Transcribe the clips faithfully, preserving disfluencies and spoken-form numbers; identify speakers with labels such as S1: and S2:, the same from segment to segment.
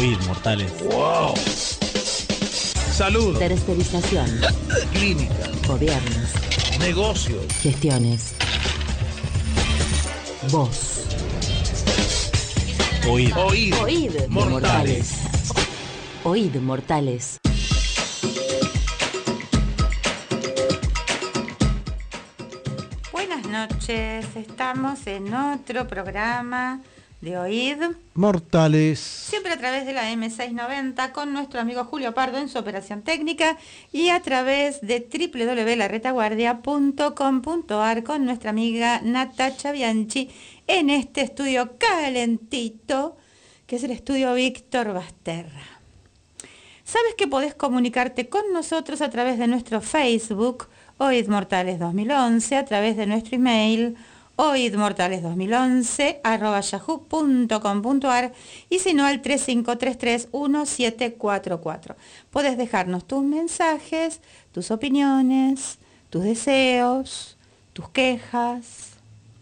S1: Oíd, mortales.
S2: ¡Wow! Salud.
S3: Tercerización.
S2: Clínica.
S3: Gobiernos.
S2: Negocios.
S3: Gestiones. Voz.
S1: Oíd.
S2: Oíd.
S3: Oíd.
S2: Mortales.
S3: Oíd, mortales.
S4: Buenas noches, estamos en otro programa de Oíd
S5: Mortales.
S4: Siempre a través de la eme seiscientos noventa con nuestro amigo Julio Pardo en su operación técnica y a través de doble u doble u doble u punto la retaguardia punto com punto a r con nuestra amiga Natacha Bianchi en este estudio calentito que es el estudio Víctor Basterra. Sabes que podés comunicarte con nosotros a través de nuestro Facebook Oíd Mortales dos mil once, a través de nuestro email oidmortales dos mil once arroba yahoo punto com punto a r y si no al tres cinco tres tres uno siete cuatro cuatro. Podés dejarnos tus mensajes, tus opiniones, tus deseos, tus quejas.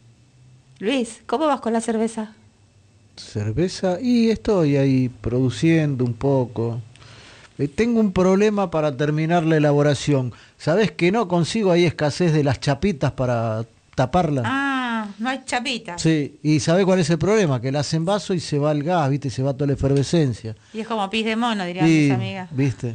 S4: Luis, ¿cómo vas con la cerveza?
S5: Cerveza, y estoy ahí produciendo un poco. Eh, tengo un problema para terminar la elaboración. ¿Sabés que no consigo ahí escasez de las chapitas para taparla?
S4: Ah, no hay chapita.
S5: Sí, y ¿sabés cuál es el problema? Que las envaso y se va el gas, ¿viste? Se va toda la efervescencia.
S4: Y es como pis de mono, dirían
S5: Y,
S4: mis amigas.
S5: ¿viste?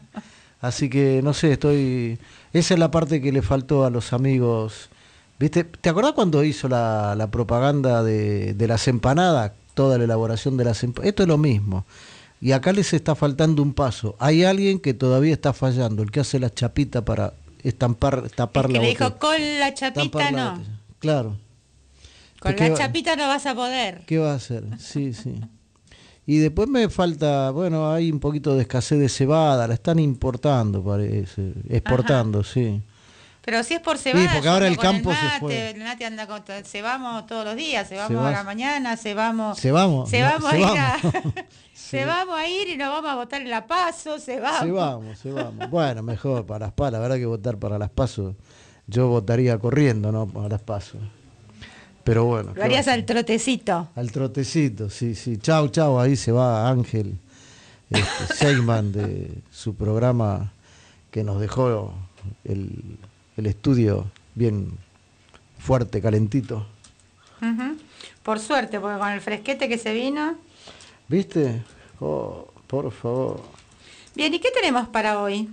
S5: Así que, no sé, estoy... Esa es la parte que le faltó a los amigos. ¿Viste? ¿Te acordás cuando hizo la, la propaganda de, de las empanadas? Toda la elaboración de las empanadas. Esto es lo mismo. Y acá les está faltando un paso. Hay alguien que todavía está fallando, el que hace la chapita para estampar, tapar
S4: el que
S5: la
S4: le
S5: botella.
S4: dijo, con la chapita no.
S5: Botella. Claro.
S4: Con la chapita no vas a poder.
S5: ¿Qué va a hacer? Sí, sí. Y después me falta, bueno, hay un poquito de escasez de cebada, la están importando, parece, exportando, ajá, sí.
S4: Pero si es por cebada,
S5: sí, porque ahora el campo
S4: el mate,
S5: se fue.
S4: El mate anda con, se vamos todos los días, se vamos
S5: se
S4: a la mañana, se vamos,
S5: se vamos,
S4: se
S5: no,
S4: vamos
S5: se
S4: a ir
S5: vamos.
S4: a,
S5: Sí.
S4: se vamos a ir y nos vamos a votar en la PASO, se vamos.
S5: Se vamos, se vamos. Bueno, mejor para las PASO, la verdad que votar para las PASO, yo votaría corriendo, ¿no? Para las PASO. Pero bueno.
S4: Lo harías al trotecito.
S5: Al trotecito, sí, sí. Chau, chau, ahí se va Ángel este, Seyman de su programa que nos dejó el, el estudio bien fuerte, calentito.
S4: Uh-huh. Por suerte, porque con el fresquete que se vino.
S5: ¿Viste? Oh, por favor.
S4: Bien, ¿y qué tenemos para hoy?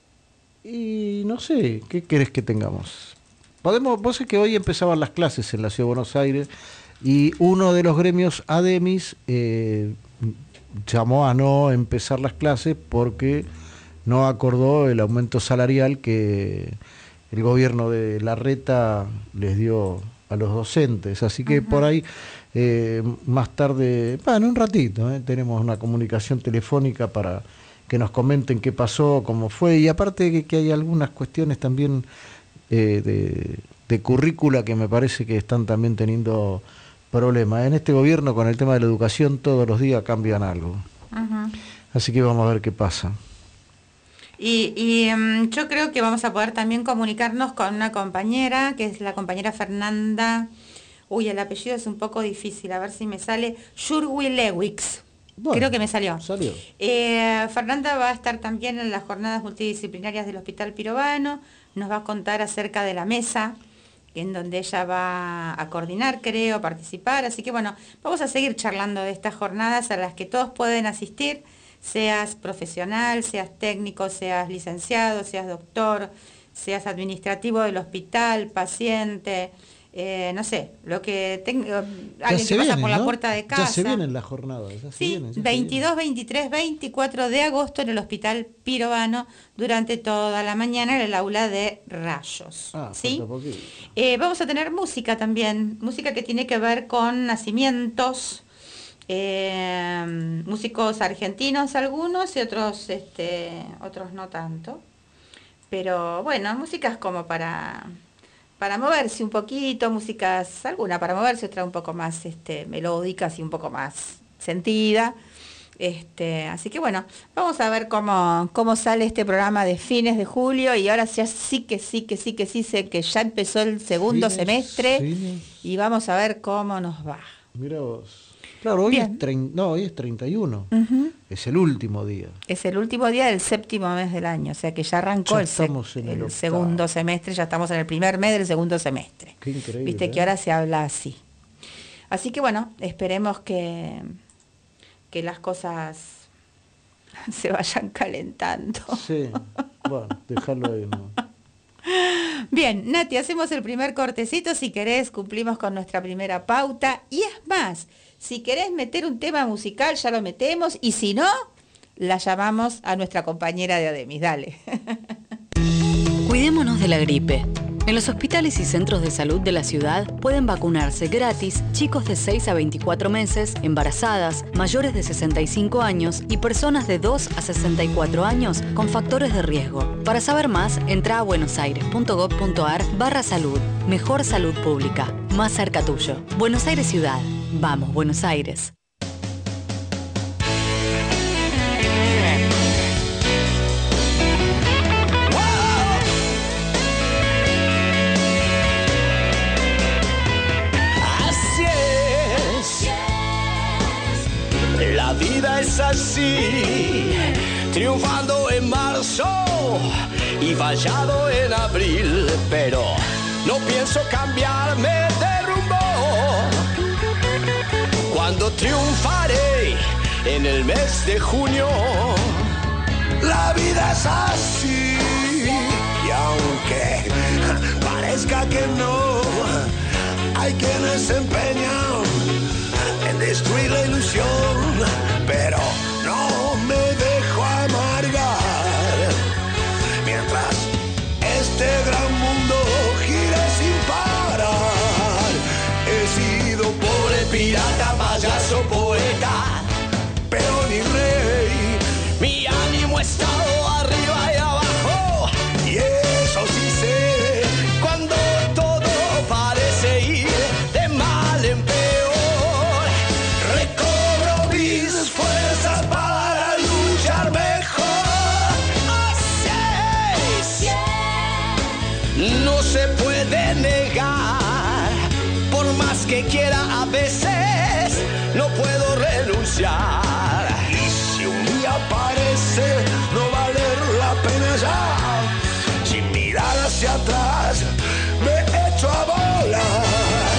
S5: Y no sé, ¿qué querés que tengamos? Podemos, vos sabés que hoy empezaban las clases en la Ciudad de Buenos Aires y uno de los gremios ADEMIS eh, llamó a no empezar las clases porque no acordó el aumento salarial que el gobierno de Larreta les dio a los docentes. Así que uh-huh, por ahí eh, más tarde, bueno, un ratito, eh, tenemos una comunicación telefónica para que nos comenten qué pasó, cómo fue, y aparte que, que hay algunas cuestiones también eh, de, de currícula que me parece que están también teniendo problemas. En este gobierno con el tema de la educación todos los días cambian algo. Uh-huh. Así que vamos a ver qué pasa.
S4: Y, y um, yo creo que vamos a poder también comunicarnos con una compañera, que es la compañera Fernanda, uy, el apellido es un poco difícil, a ver si me sale, Schurwi-Lewicz. Bueno, creo que me salió.
S5: salió.
S4: Eh, Fernanda va a estar también en las jornadas multidisciplinarias del Hospital Pirovano, nos va a contar acerca de la mesa, en donde ella va a coordinar, creo, participar, así que bueno, vamos a seguir charlando de estas jornadas a las que todos pueden asistir, seas profesional, seas técnico, seas licenciado, seas doctor, seas administrativo del hospital, paciente, eh, no sé, lo que tenga, alguien que
S5: vienen,
S4: pasa por
S5: ¿no?
S4: la puerta de casa.
S5: Ya se vienen las jornadas. Ya se
S4: sí,
S5: vienen, ya
S4: veintidós,
S5: se
S4: veintitrés, veinticuatro de agosto en el Hospital Pirovano durante toda la mañana en el aula de Rayos.
S5: Ah,
S4: ¿sí? Eh, vamos a tener música también, música que tiene que ver con nacimientos, eh, músicos argentinos algunos y otros, este, otros no tanto. Pero bueno, músicas como para... para moverse un poquito, músicas, alguna para moverse, otra un poco más este, melódicas y un poco más sentida. Este, así que bueno, vamos a ver cómo, cómo sale este programa de fines de julio y ahora ya sí que sí, que sí, que sí, sé que ya empezó el segundo fines, semestre fines. Y vamos a ver cómo nos va.
S5: Mira vos. Claro, hoy
S4: Bien.
S5: es, trein- no, hoy es treinta y uno.
S4: Ujú.
S5: Es el último día.
S4: Es el último día del séptimo mes del año, o sea que ya arrancó
S5: Ya
S4: el, sec-
S5: estamos en el
S4: el
S5: octavo.
S4: segundo semestre, ya estamos en el primer mes del segundo semestre.
S5: Qué increíble.
S4: Viste que
S5: ¿eh?
S4: ahora se habla así. Así que bueno, esperemos que, que las cosas se vayan calentando.
S5: Sí, bueno, déjalo ahí, ¿no?
S4: Bien, Nati, hacemos el primer cortecito, si querés cumplimos con nuestra primera pauta, y es más, si querés meter un tema musical ya lo metemos, y si no, la llamamos a nuestra compañera de Ademis, dale.
S3: Cuidémonos de la gripe. En los hospitales y centros de salud de la ciudad pueden vacunarse gratis chicos de seis a veinticuatro meses, embarazadas, mayores de sesenta y cinco años y personas de dos a sesenta y cuatro años con factores de riesgo. Para saber más, entra a buenosaires.gov.ar barra salud. Mejor salud pública. Más cerca tuyo. Buenos Aires Ciudad. Vamos, Buenos Aires.
S1: Así es, la vida es así, triunfando en marzo y fallado en abril, pero no pienso cambiarme de rumbo. Cuando triunfaré en el mes de junio, la vida es así, y aunque parezca que no, hay quienes se empeñan en destruir la ilusión, pero no me dejo amargar. Mientras este gran mundo gire sin parar, he sido pobre pirata, payaso, poeta, pero ni rey. Mi ánimo ha estado arriba y abajo, y eso sí sé, cuando todo parece ir de mal en peor, recobro mis fuerzas para luchar mejor. Así es, no se puede negar, por más que quiera a veces no puedo renunciar. Y si un día parece no valer la pena ya, sin mirar hacia atrás me echo a volar.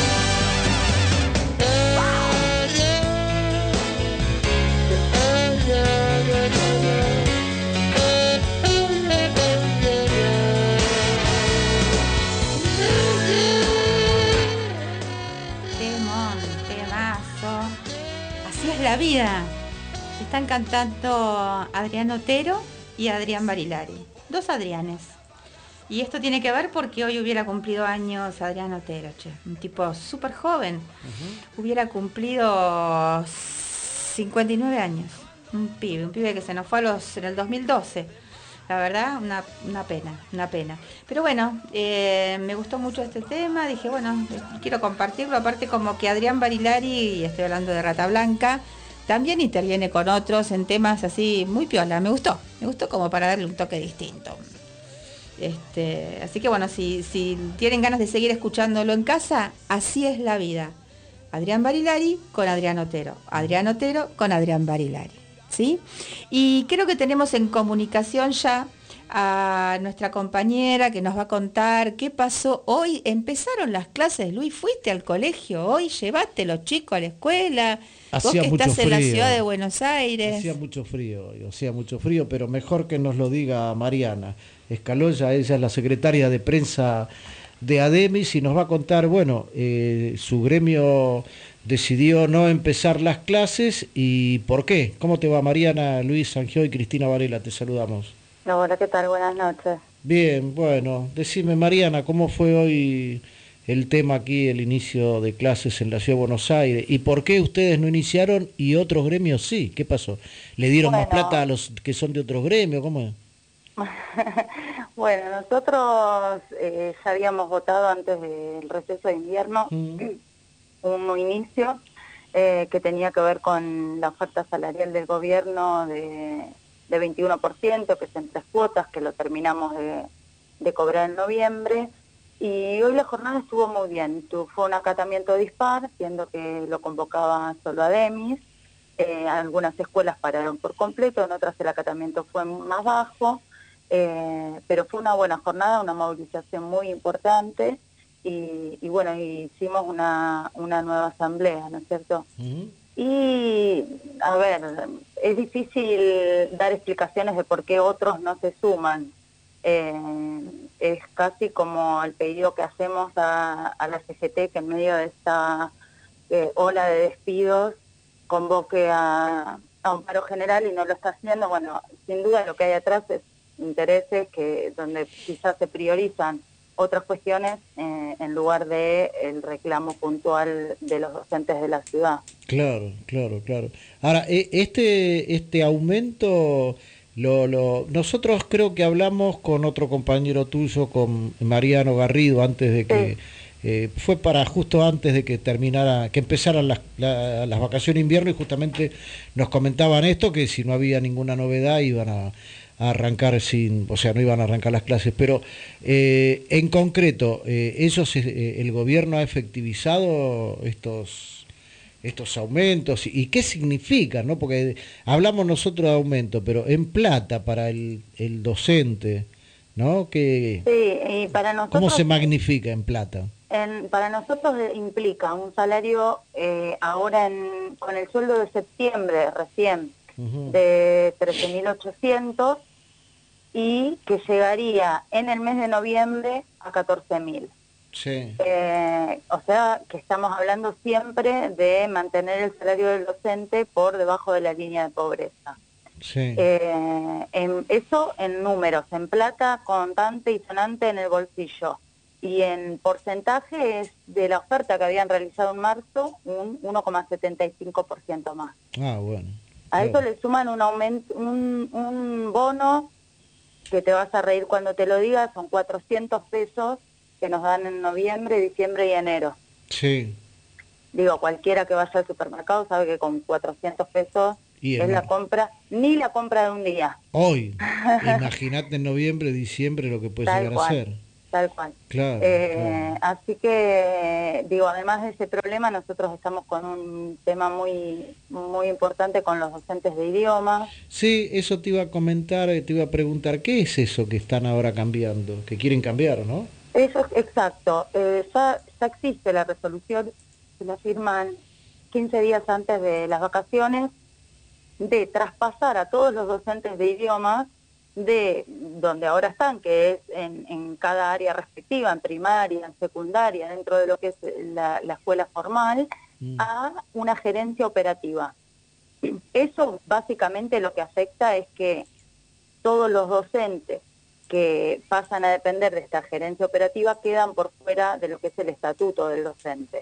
S4: Temón, temazo. Así es la vida. Están cantando Adrián Otero y Adrián Barilari. Dos Adrianes. Y esto tiene que ver porque hoy hubiera cumplido años Adrián Otero, che. Un tipo súper joven. Uh-huh. Hubiera cumplido cincuenta y nueve años. Un pibe, un pibe que se nos fue a los, en el dos mil doce. La verdad, una, una pena, una pena. Pero bueno, eh, me gustó mucho este tema, dije, bueno, quiero compartirlo, aparte como que Adrián Barilari, y estoy hablando de Rata Blanca, también interviene con otros en temas así muy piola, me gustó, me gustó como para darle un toque distinto. Este, así que bueno, si, si tienen ganas de seguir escuchándolo en casa, así es la vida. Adrián Barilari con Adrián Otero, Adrián Otero con Adrián Barilari. ¿Sí? Y creo que tenemos en comunicación ya a nuestra compañera que nos va a contar qué pasó hoy. Empezaron las clases, Luis, ¿fuiste al colegio hoy? ¿Llevaste los chicos a la escuela?
S5: Hacía
S4: Vos que estás
S5: mucho
S4: en la
S5: frío.
S4: ciudad de Buenos Aires.
S5: Hacía mucho frío, hacía mucho frío, pero mejor que nos lo diga Mariana Escaloya, ella es la secretaria de prensa de Ademis y nos va a contar, bueno, eh, su gremio decidió no empezar las clases y por qué. ¿Cómo te va, Mariana? Luis Sangió y Cristina Varela, te saludamos.
S6: Hola, ¿qué tal? Buenas noches.
S5: Bien, bueno, decime, Mariana, ¿cómo fue hoy el tema aquí, el inicio de clases en la Ciudad de Buenos Aires? ¿Y por qué ustedes no iniciaron y otros gremios sí? ¿Qué pasó? ¿Le dieron
S6: Bueno.
S5: más plata a los que son de otros gremios? ¿Cómo es?
S6: Bueno, nosotros eh, ya habíamos votado antes del receso de invierno
S5: Mm.
S6: un inicio eh, que tenía que ver con la oferta salarial del gobierno de, de veintiuno por ciento, que es en tres cuotas, que lo terminamos de, de cobrar en noviembre. Y hoy la jornada estuvo muy bien. Tu- Fue un acatamiento dispar, siendo que lo convocaba solo ADEMIS. Eh, algunas escuelas pararon por completo, en otras el acatamiento fue más bajo, eh, pero fue una buena jornada, una movilización muy importante y, y bueno, hicimos una, una nueva asamblea, ¿no es cierto?
S5: Ujú.
S6: Y, a ver, es difícil dar explicaciones de por qué otros no se suman. Eh, es casi como el pedido que hacemos a, a la C G T, que en medio de esta eh, ola de despidos convoque a, a un paro general y no lo está haciendo. Bueno, sin duda lo que hay atrás es intereses que donde quizás se priorizan otras cuestiones eh, en lugar de el reclamo puntual de los docentes de la ciudad.
S5: Claro, claro, claro. Ahora, e- este, este aumento, lo, lo, nosotros creo que hablamos con otro compañero tuyo, con Mariano Garrido, antes de que,
S6: Sí.
S5: eh, fue para justo antes de que terminara, que empezaran las, la- las vacaciones de invierno y justamente nos comentaban esto, que si no había ninguna novedad iban a, a arrancar sin, o sea, no iban a arrancar las clases, pero eh, en concreto, eh, ellos, eh, el gobierno ha efectivizado estos estos aumentos y qué significan, ¿no? Porque hablamos nosotros de aumento, pero en plata para el, el docente, ¿no? Que,
S6: Sí, y para nosotros...
S5: ¿cómo se magnifica en plata?
S6: En- para nosotros eh, implica un salario eh, ahora en, con el sueldo de septiembre recién
S5: Ujú.
S6: de trece mil ochocientos y que llegaría en el mes de noviembre a catorce mil.
S5: Sí,
S6: Eh, o sea que estamos hablando siempre de mantener el salario del docente por debajo de la línea de pobreza.
S5: sí,
S6: Eh, en, eso en números, en plata contante y sonante en el bolsillo. Y en porcentaje es de la oferta que habían realizado en marzo un uno coma setenta y cinco por ciento más.
S5: ah, bueno.
S6: A eso
S5: Claro.
S6: le suman un aumento, un, un bono que te vas a reír cuando te lo diga, son cuatrocientos pesos que nos dan en noviembre, diciembre y enero.
S5: Sí,
S6: Digo, cualquiera que vaya al supermercado sabe que con cuatrocientos pesos
S5: Y
S6: es
S5: en
S6: la
S5: mar-
S6: compra, ni la compra de un día.
S5: hoy, imagínate en noviembre, diciembre lo que puede
S6: Tal
S5: llegar a
S6: cual.
S5: ser.
S6: Tal cual.
S5: Claro,
S6: Eh,
S5: claro.
S6: Así que, digo, además de ese problema, nosotros estamos con un tema muy muy importante con los docentes de idiomas.
S5: Sí, eso te iba a comentar, eh, te iba a preguntar, ¿qué es eso que están ahora cambiando? Que quieren cambiar, ¿no?
S6: Eso es exacto. Eh, ya, ya existe la resolución, se la firman quince días antes de las vacaciones, de traspasar a todos los docentes de idiomas de donde ahora están, que es en, en cada área respectiva, en primaria, en secundaria, dentro de lo que es la, la escuela formal,
S5: Mm.
S6: a una gerencia operativa. Eso básicamente lo que afecta es que todos los docentes que pasan a depender de esta gerencia operativa quedan por fuera de lo que es el estatuto del docente.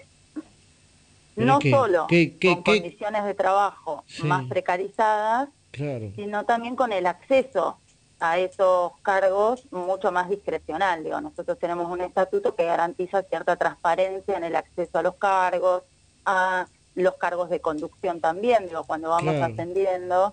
S5: ¿Pero
S6: No
S5: qué?
S6: solo
S5: ¿Qué, qué,
S6: con
S5: qué?
S6: condiciones de trabajo
S5: Sí.
S6: más precarizadas,
S5: Claro,
S6: sino también con el acceso a esos cargos mucho más discrecional. Digo, nosotros tenemos un estatuto que garantiza cierta transparencia en el acceso a los cargos, a los cargos de conducción también, digo, cuando vamos
S5: Claro.
S6: ascendiendo,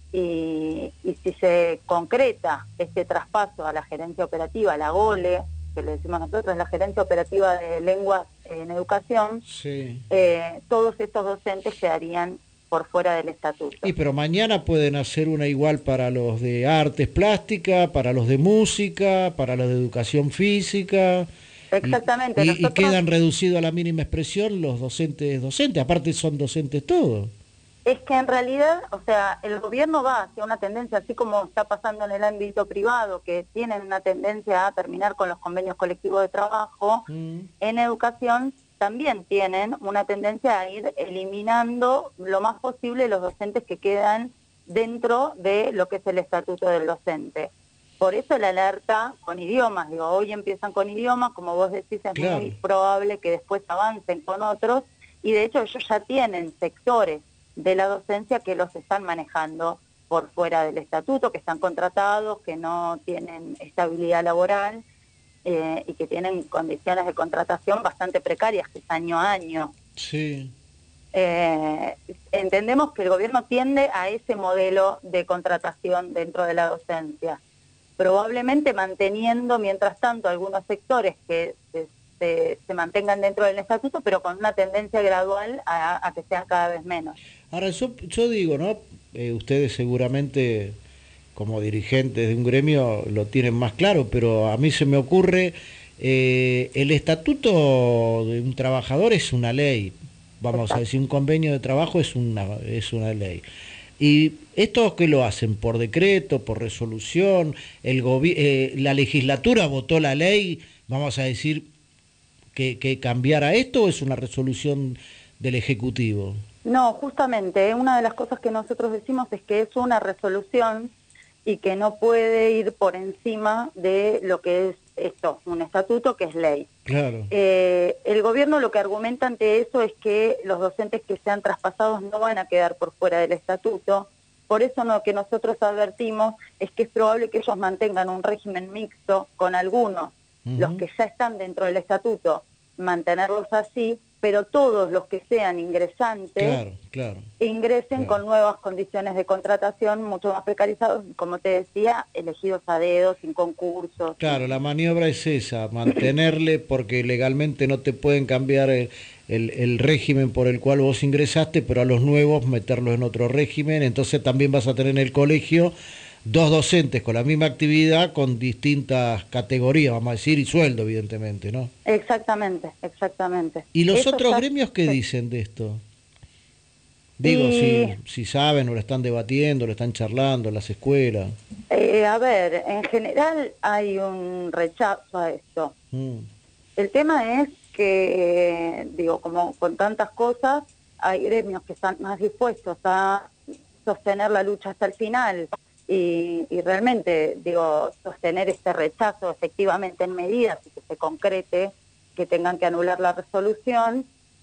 S6: y, y si se concreta este traspaso a la gerencia operativa, la GOLE, que le decimos nosotros, la gerencia operativa de lenguas en educación,
S5: sí.
S6: eh, todos estos docentes quedarían por fuera del estatuto.
S5: Y pero mañana pueden hacer una igual para los de artes plásticas, para los de música, para los de educación física.
S6: Exactamente.
S5: Y, y- y
S6: nosotros-
S5: quedan reducidos a la mínima expresión los docentes docentes, aparte son docentes todos.
S6: Es que en realidad, o sea, el gobierno va hacia una tendencia, así como está pasando en el ámbito privado, que tienen una tendencia a terminar con los convenios colectivos de trabajo,
S5: Mm.
S6: en educación también tienen una tendencia a ir eliminando lo más posible los docentes que quedan dentro de lo que es el estatuto del docente. Por eso la alerta con idiomas, digo, hoy empiezan con idiomas, como vos decís, es
S5: Claro.
S6: muy probable que después avancen con otros, y de hecho ellos ya tienen sectores de la docencia que los están manejando por fuera del estatuto, que están contratados, que no tienen estabilidad laboral eh, y que tienen condiciones de contratación bastante precarias, que es año a año.
S5: Sí.
S6: Eh, entendemos que el gobierno tiende a ese modelo de contratación dentro de la docencia. probablemente manteniendo mientras tanto algunos sectores que se, se, se mantengan dentro del estatuto, pero con una tendencia gradual a, a que sean cada vez menos.
S5: Ahora, yo, yo digo, ¿no? Eh, ustedes seguramente, como dirigentes de un gremio, lo tienen más claro, pero a mí se me ocurre, eh, el estatuto de un trabajador es una ley, vamos Exacto. a decir, un convenio de trabajo es una, es una ley. Y estos que lo hacen por decreto, por resolución, el gobi- eh, la legislatura votó la ley, vamos a decir, que, que cambiara esto, ¿o es una resolución del Ejecutivo?
S6: No, justamente, una de las cosas que nosotros decimos es que es una resolución y que no puede ir por encima de lo que es esto, un estatuto que es ley.
S5: Claro.
S6: Eh, el gobierno lo que argumenta ante eso es que los docentes que sean traspasados no van a quedar por fuera del estatuto. Por eso lo que nosotros advertimos es que es probable que ellos mantengan un régimen mixto con algunos, uh-huh. los que ya están dentro del estatuto, mantenerlos así, pero todos los que sean ingresantes
S5: claro, claro,
S6: ingresen
S5: claro.
S6: con nuevas condiciones de contratación mucho más precarizados, como te decía, elegidos a dedo, sin concursos.
S5: Claro, la maniobra es esa, mantenerle, porque legalmente no te pueden cambiar el, el, el régimen por el cual vos ingresaste, pero a los nuevos meterlos en otro régimen, entonces también vas a tener en el colegio dos docentes con la misma actividad, con distintas categorías, vamos a decir, y sueldo, evidentemente, ¿no?
S6: Exactamente, exactamente.
S5: ¿Y los
S6: Eso
S5: otros
S6: está...
S5: gremios qué
S6: sí.
S5: dicen de esto? Digo,
S6: y...
S5: si, si saben o lo están debatiendo, lo están charlando en las escuelas.
S6: Eh, a ver, en general hay un rechazo a esto.
S5: Mm.
S6: El tema es que, eh, digo, como con tantas cosas, hay gremios que están más dispuestos a sostener la lucha hasta el final. Y, y realmente, digo, sostener este rechazo efectivamente en medidas y que se concrete, que tengan que anular la resolución,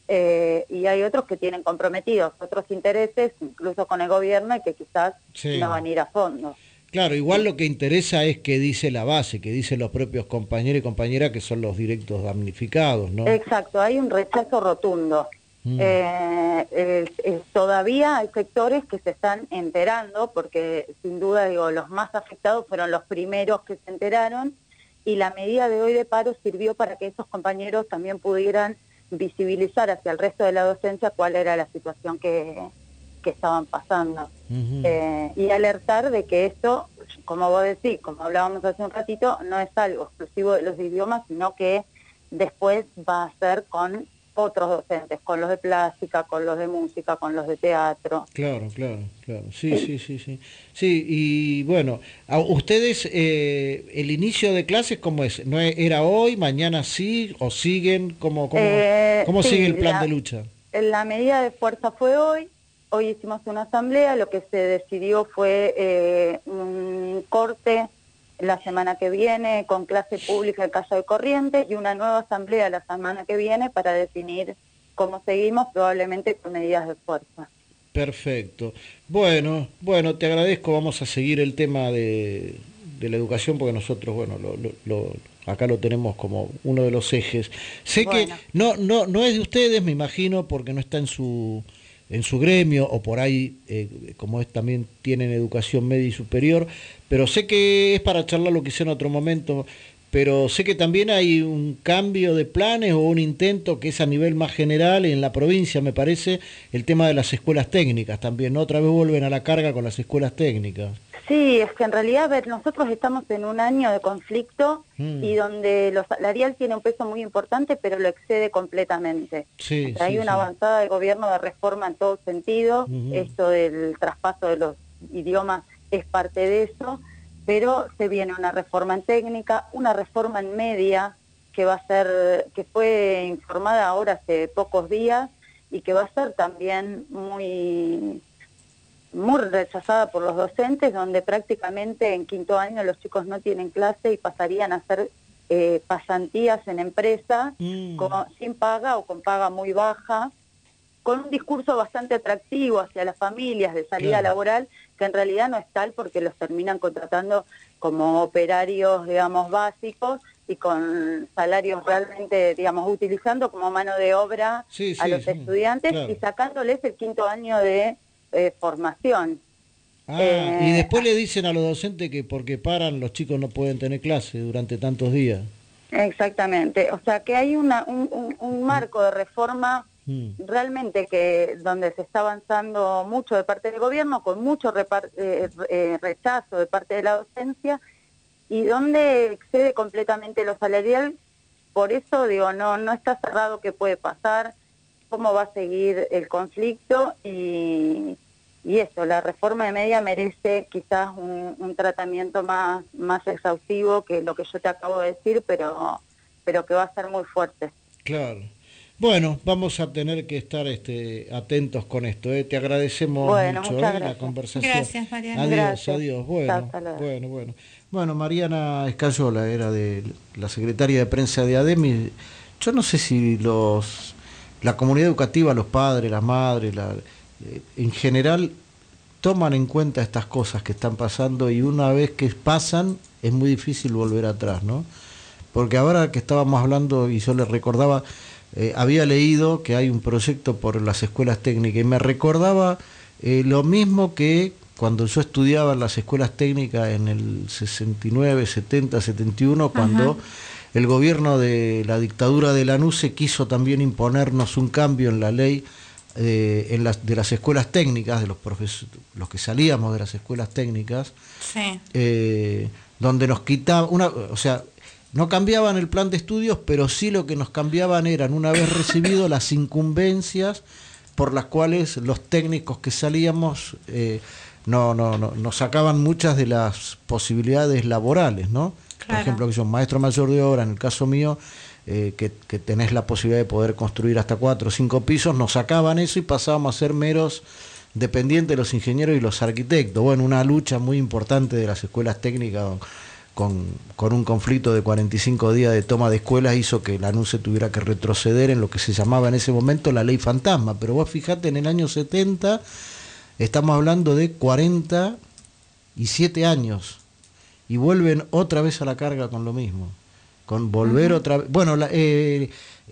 S6: eh, y hay otros que tienen comprometidos otros intereses, incluso con el gobierno, y que quizás
S5: sí.
S6: no van a ir a fondo.
S5: Claro, igual lo que interesa es que dice la base, que dicen los propios compañeros y compañeras que son los directos damnificados, ¿no?
S6: Exacto, hay un rechazo rotundo. Mm. Eh, eh, eh, todavía hay sectores que se están enterando, porque sin duda digo los más afectados fueron los primeros que se enteraron, y la medida de hoy de paro sirvió para que esos compañeros también pudieran visibilizar hacia el resto de la docencia cuál era la situación que, que estaban pasando. Uh-huh. eh, y alertar de que esto, como vos decís, como hablábamos hace un ratito, no es algo exclusivo de los idiomas, sino que después va a ser con otros docentes, con los de plástica, con los de música, con los de teatro.
S5: Claro, claro, claro. Sí, sí, sí, sí. Sí, y bueno, a ustedes, eh, el inicio de clases, ¿cómo es? ¿No era hoy, mañana sí, o siguen? ¿Cómo, cómo,
S6: eh,
S5: ¿cómo
S6: sí,
S5: sigue el plan
S6: la,
S5: de lucha?
S6: La medida de fuerza fue hoy, hoy hicimos una asamblea, lo que se decidió fue eh, un corte la semana que viene con clase pública en Calle de Corrientes y una nueva asamblea la semana que viene para definir cómo seguimos, probablemente con medidas de fuerza.
S5: Perfecto. Bueno, bueno, te agradezco. Vamos a seguir el tema de, de la educación porque nosotros, bueno, lo, lo, lo, acá lo tenemos como uno de los ejes. Sé bueno. que no, no, no es de ustedes, me imagino, porque no está en su en su gremio o por ahí, eh, como es también tienen educación media y superior, pero sé que es para charlar lo que sea en otro momento, pero sé que también hay un cambio de planes o un intento que es a nivel más general en la provincia, me parece, el tema de las escuelas técnicas también, ¿no? Otra vez vuelven a la carga con las escuelas técnicas.
S6: Sí, es que en realidad, a ver, nosotros estamos en un año de conflicto mm. y donde lo salarial tiene un peso muy importante, pero lo excede completamente.
S5: Sí,
S6: o sea, hay
S5: sí,
S6: una
S5: sí.
S6: avanzada del gobierno de reforma en todo sentido, uh-huh. esto del traspaso de los idiomas es parte de eso, pero se viene una reforma en técnica, una reforma en media que va a ser, que fue informada ahora hace pocos días y que va a ser también muy... muy rechazada por los docentes, donde prácticamente en quinto año los chicos no tienen clase y pasarían a hacer eh, pasantías en empresas mm. con, sin paga o con paga muy baja, con un discurso bastante atractivo hacia las familias de salida claro. laboral, que en realidad no es tal porque los terminan contratando como operarios, digamos, básicos y con salarios realmente, digamos, utilizando como mano de obra
S5: sí, sí,
S6: a los
S5: sí,
S6: estudiantes claro. y sacándoles el quinto año de Eh, formación.
S5: Ah,
S6: Eh,
S5: y después le dicen a los docentes que porque paran los chicos no pueden tener clase durante tantos días.
S6: Exactamente, o sea que hay una, un, un, un marco de reforma
S5: Mm.
S6: realmente que donde se está avanzando mucho de parte del gobierno, con mucho repar- eh, eh, rechazo de parte de la docencia, y donde excede completamente lo salarial. Por eso digo, no, no está cerrado qué puede pasar, cómo va a seguir el conflicto, y, y eso, la reforma de media merece quizás un, un tratamiento más, más exhaustivo que lo que yo te acabo de decir, pero, pero que va a ser muy fuerte.
S5: Claro. Bueno, vamos a tener que estar este, atentos con esto. ¿eh? Te agradecemos
S6: Bueno,
S5: mucho
S6: muchas
S5: ¿eh? la
S6: gracias.
S5: conversación.
S4: Gracias, Mariana.
S5: Adiós,
S6: Gracias.
S5: adiós.
S6: Chao,
S5: Bueno,
S6: hasta luego.
S5: bueno, bueno. Bueno, Mariana Escayola era de la secretaria de prensa de ADEMI. Yo no sé si los la comunidad educativa, los padres, las madres, la, eh, en general toman en cuenta estas cosas que están pasando, y una vez que pasan es muy difícil volver atrás, ¿no? Porque ahora que estábamos hablando, y yo les recordaba, eh, había leído que hay un proyecto por las escuelas técnicas, y me recordaba eh, lo mismo que cuando yo estudiaba en las escuelas técnicas en el sesenta y nueve, setenta, setenta y uno, cuando
S4: Ajá.
S5: el gobierno de la dictadura de Lanuse quiso también imponernos un cambio en la ley eh, en las, de las escuelas técnicas, de los profes- los que salíamos de las escuelas técnicas,
S4: Sí.
S5: eh, donde nos quitaba una, o sea, no cambiaban el plan de estudios, pero sí lo que nos cambiaban eran, una vez recibido, las incumbencias por las cuales los técnicos que salíamos eh, no, no, no, nos sacaban muchas de las posibilidades laborales, ¿no? Por
S4: Claro.
S5: ejemplo, que son maestro mayor de obra, en el caso mío, eh, que, que tenés la posibilidad de poder construir hasta cuatro o cinco pisos, nos sacaban eso y pasábamos a ser meros dependientes de los ingenieros y los arquitectos. Bueno, una lucha muy importante de las escuelas técnicas con, con un conflicto de cuarenta y cinco días de toma de escuelas hizo que la ANUCE tuviera que retroceder en lo que se llamaba en ese momento la ley fantasma. Pero vos fijate, en el año setenta estamos hablando de cuarenta y siete años y vuelven otra vez a la carga con lo mismo, con volver uh-huh. otra vez. Bueno, la, eh,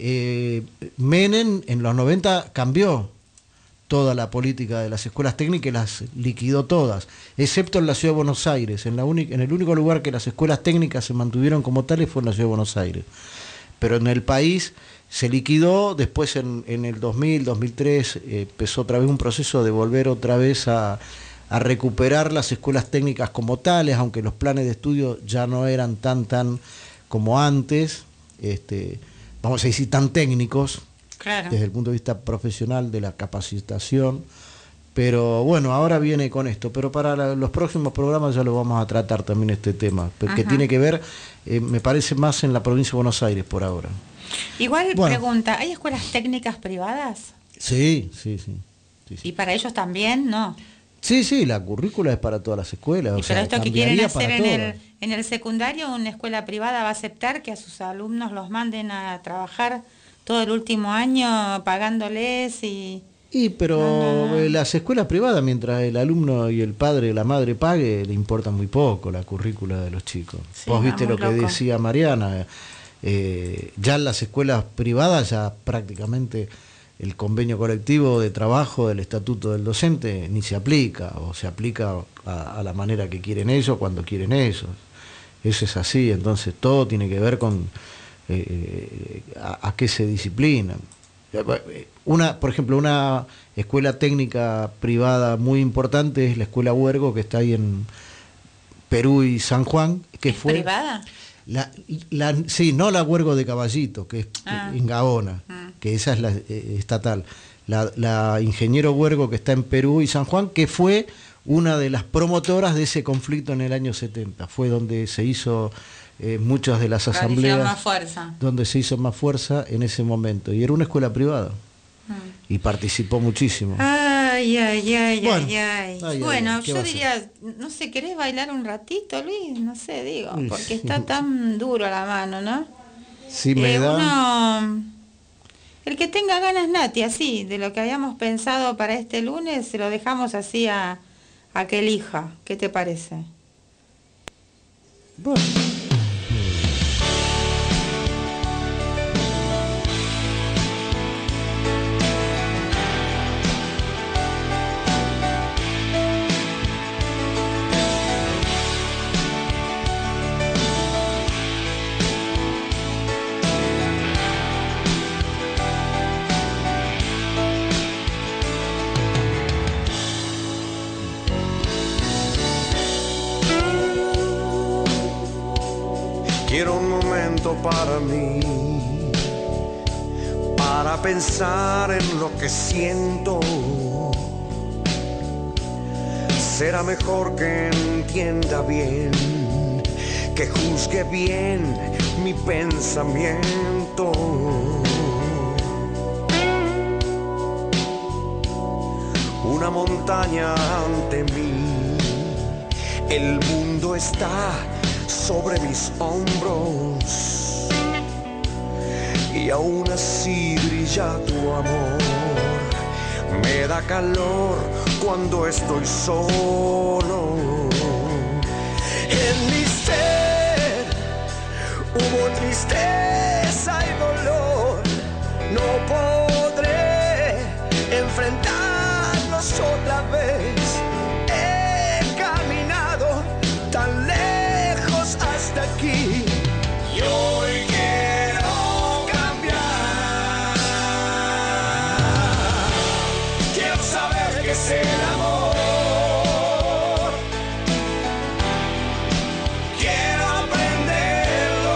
S5: eh, Menem en los noventa cambió toda la política de las escuelas técnicas y las liquidó todas, excepto en la Ciudad de Buenos Aires. En, la única, en el único lugar que las escuelas técnicas se mantuvieron como tales fue en la Ciudad de Buenos Aires. Pero en el país se liquidó, después en, en el dos mil, dos mil tres eh, empezó otra vez un proceso de volver otra vez a, a recuperar las escuelas técnicas como tales, aunque los planes de estudio ya no eran tan, tan como antes, este, vamos a decir, tan técnicos. Claro. Desde el punto de vista profesional de la capacitación, pero bueno, ahora viene con esto, pero para la, los próximos programas ya lo vamos a tratar también este tema, porque Ajá. tiene que ver, eh, me parece, más en la provincia de Buenos Aires por ahora.
S4: Igual bueno. Pregunta, ¿hay escuelas técnicas privadas?
S5: Sí, sí, sí, sí, sí.
S4: ¿Y para ellos también, no?
S5: Sí, sí, la currícula es para todas las escuelas.
S4: ¿Y
S5: o
S4: pero
S5: sea,
S4: esto que quieren hacer en el, en el secundario, una escuela privada va a aceptar que a sus alumnos los manden a trabajar todo el último año pagándoles y...
S5: Y pero no, no, no. las escuelas privadas, mientras el alumno y el padre, la madre pague, le importa muy poco la currícula de los chicos. Sí, Vos viste lo loco. que decía Mariana, eh, ya en las escuelas privadas ya prácticamente el convenio colectivo de trabajo del estatuto del docente ni se aplica, o se aplica a, a la manera que quieren ellos, cuando quieren ellos. Eso es así, entonces todo tiene que ver con... Eh, a, a qué se disciplinan. Una, por ejemplo, una escuela técnica privada muy importante es la Escuela Huergo, que está ahí en Perú y San Juan, que
S4: ¿Es
S5: fue
S4: privada?
S5: La, la, sí, no la Huergo de Caballito, que es ah. en Gaona, ah. que esa es la eh, estatal. La, la Ingeniero Huergo, que está en Perú y San Juan, que fue una de las promotoras de ese conflicto en el año setenta. Fue donde se hizo eh, muchas de las asambleas,
S4: más fuerza.
S5: donde se hizo más fuerza en ese momento. Y era una escuela privada. Mm. Y participó muchísimo.
S4: Ay, ay, ay,
S5: bueno,
S4: ay, ay.
S5: ay
S4: bueno,
S5: ay,
S4: yo diría, no sé, ¿querés bailar un ratito, Luis? No sé, digo, porque está tan duro la mano, ¿no?
S5: Sí, me
S4: eh,
S5: da...
S4: Uno, el que tenga ganas, Nati, así, de lo que habíamos pensado para este lunes, se lo dejamos así a, a que elija. ¿Qué te parece?
S5: Bueno.
S7: momento para mí, para pensar en lo que siento. Será mejor que entienda bien, que juzgue bien mi pensamiento. Una montaña ante mí, el mundo está sobre mis hombros, y aún así brilla tu amor. Me da calor cuando estoy solo. En mi ser hubo tristeza y dolor. No podré enfrentarlos otra vez. He caminado tan lejos hasta aquí, y hoy quiero cambiar. Quiero saber qué es el amor. Quiero aprenderlo.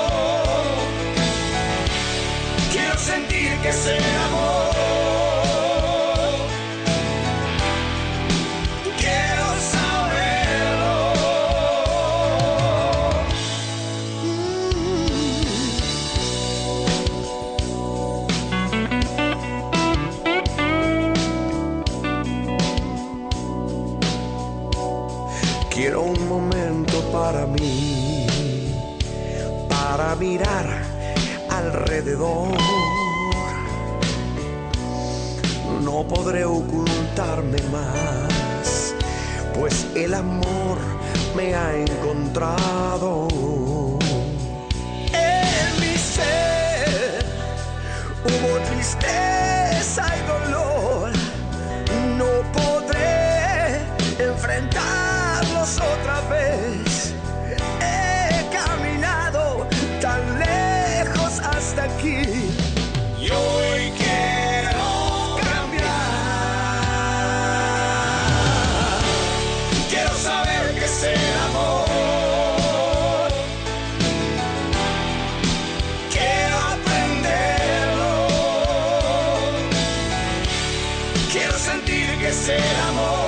S7: Quiero sentir que es el amor. Quiero un momento para mí, para mirar alrededor. No podré ocultarme más, pues el amor me ha encontrado. En mi ser hubo tristeza y dolor. No podré enfrentarlos otra vez. He caminado tan lejos hasta aquí, y hoy quiero cambiar. Quiero saber qué es el amor. Quiero aprenderlo. Quiero sentir que es el amor.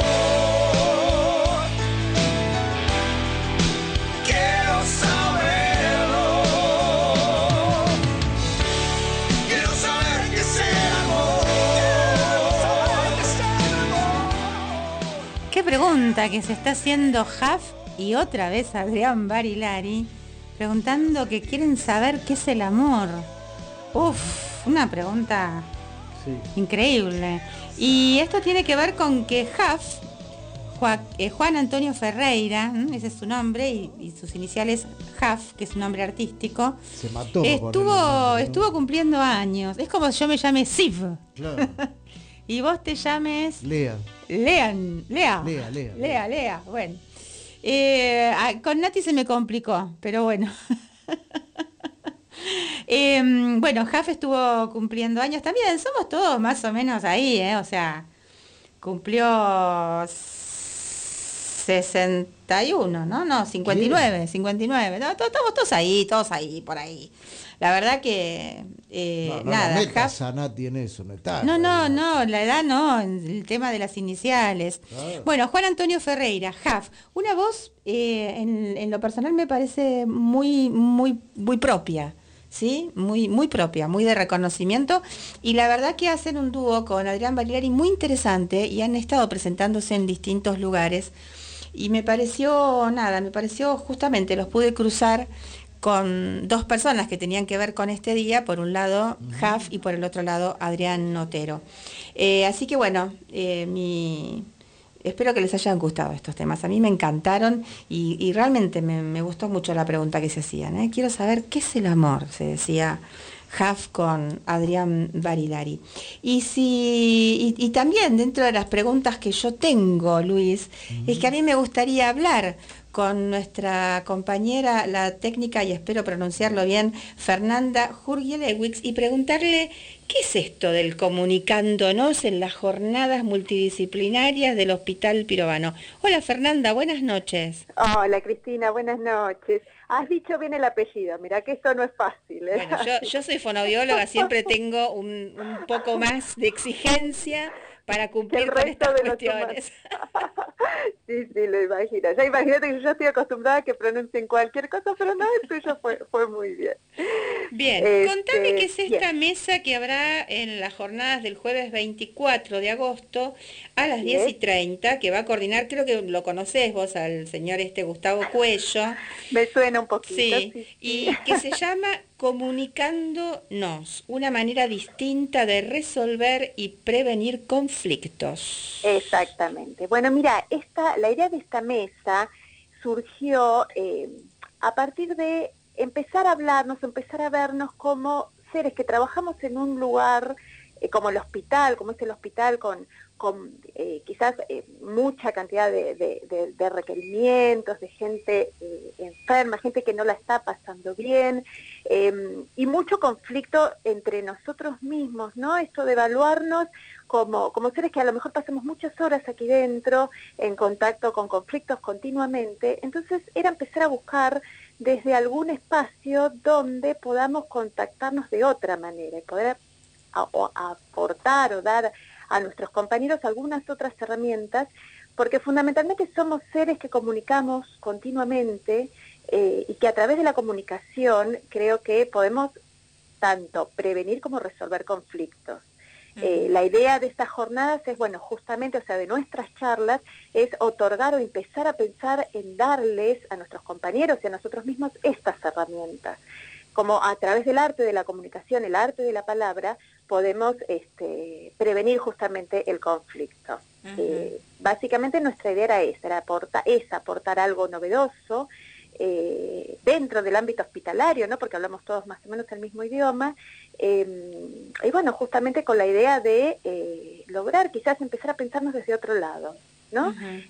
S4: Qué pregunta que se está haciendo Jaf y otra vez Adrián Barilari, preguntando que quieren saber qué es el amor. Uf, una pregunta sí. increíble. Y esto tiene que ver con que Jaf, Juan, eh, Juan Antonio Ferreira, ¿m? ese es su nombre, y, y sus iniciales Jaf, que es un nombre artístico,
S5: se mató.
S4: Estuvo, nombre, ¿no? estuvo cumpliendo años. Es como si yo me llame Siv.
S5: Claro.
S4: Y vos te llames...
S5: Lea.
S4: Lean, Lea.
S5: Lea, Lea.
S4: Lea, Lea. Bueno. Eh, con Nati se me complicó, pero bueno. eh, bueno, Jaf estuvo cumpliendo años también. Somos todos más o menos ahí, ¿eh? O sea, cumplió sesenta y uno, ¿no? No, cincuenta y nueve, cincuenta y nueve. No, estamos todos ahí, todos ahí, por ahí. La verdad que eh,
S5: no, no
S4: nada,
S5: la metas
S4: Jaf,
S5: a Nati en eso, no está.
S4: No, no, no, la edad no, el tema de las iniciales. Claro. Bueno, Juan Antonio Ferreira, Jaf, una voz eh, en, en lo personal me parece muy, muy, muy propia, ¿sí? Muy, muy propia, muy de reconocimiento. Y la verdad que hacen un dúo con Adrián Barilari muy interesante y han estado presentándose en distintos lugares. Y me pareció, nada, me pareció justamente, los pude cruzar con dos personas que tenían que ver con este día, por un lado Jaf y por el otro lado Adrián Otero. Eh, así que bueno, eh, mi, espero que les hayan gustado estos temas. A mí me encantaron y, y realmente me, me gustó mucho la pregunta que se hacían. ¿eh? Quiero saber qué es el amor, se decía Jaf con Adrián Barilari. Y, si, y, y también dentro de las preguntas que yo tengo, Luis, uh-huh. es que a mí me gustaría hablar con nuestra compañera, la técnica, y espero pronunciarlo bien, Fernanda Jurgielewicz, y preguntarle qué es esto del comunicándonos en las jornadas multidisciplinarias del Hospital Pirovano. Hola Fernanda, buenas noches.
S8: Hola Cristina, buenas noches. Has dicho bien el apellido, mira que esto no es fácil. ¿eh?
S4: Bueno, yo, yo soy fonoaudióloga, siempre tengo un, un poco más de exigencia para cumplir con estas cuestiones.
S8: Sí, sí, lo imagino. Ya imagínate que yo estoy acostumbrada a que pronuncien cualquier cosa, pero no, el tuyo fue, fue muy bien.
S4: Bien,
S8: este,
S4: contame qué es esta
S8: bien.
S4: mesa que habrá en las jornadas del jueves veinticuatro de agosto a las
S8: Bien.
S4: diez y treinta, que va a coordinar, creo que lo conocés vos, al señor este Gustavo Cuello.
S8: Me suena un poquito.
S4: Sí,
S8: sí, sí.
S4: y que se llama Comunicándonos, una manera distinta de resolver y prevenir conflictos.
S8: Exactamente. Bueno, mira, esta, la idea de esta mesa surgió eh, a partir de empezar a hablarnos, empezar a vernos como seres que trabajamos en un lugar eh, como el hospital, como es el hospital con, con eh, quizás eh, mucha cantidad de, de, de, de requerimientos, de gente eh, enferma, gente que no la está pasando bien, eh, y mucho conflicto entre nosotros mismos, ¿no? Esto de evaluarnos como, como seres que a lo mejor pasamos muchas horas aquí dentro, en contacto con conflictos continuamente. Entonces era empezar a buscar desde algún espacio donde podamos contactarnos de otra manera y poder a, o aportar o dar a nuestros compañeros algunas otras herramientas, porque fundamentalmente somos seres que comunicamos continuamente eh, y que a través de la comunicación creo que podemos tanto prevenir como resolver conflictos. Eh, la idea de estas jornadas es, bueno, justamente, o sea, de nuestras charlas, es otorgar o empezar a pensar en darles a nuestros compañeros y a nosotros mismos estas herramientas. Como a través del arte de la comunicación, el arte de la palabra, podemos este, prevenir justamente el conflicto. Uh-huh. eh, básicamente nuestra idea era esa, era aportar, es aportar algo novedoso, Eh, dentro del ámbito hospitalario, ¿no? Porque hablamos todos más o menos el mismo idioma, eh, y bueno, justamente con la idea de eh, lograr quizás empezar a pensarnos desde otro lado, ¿no? Uh-huh.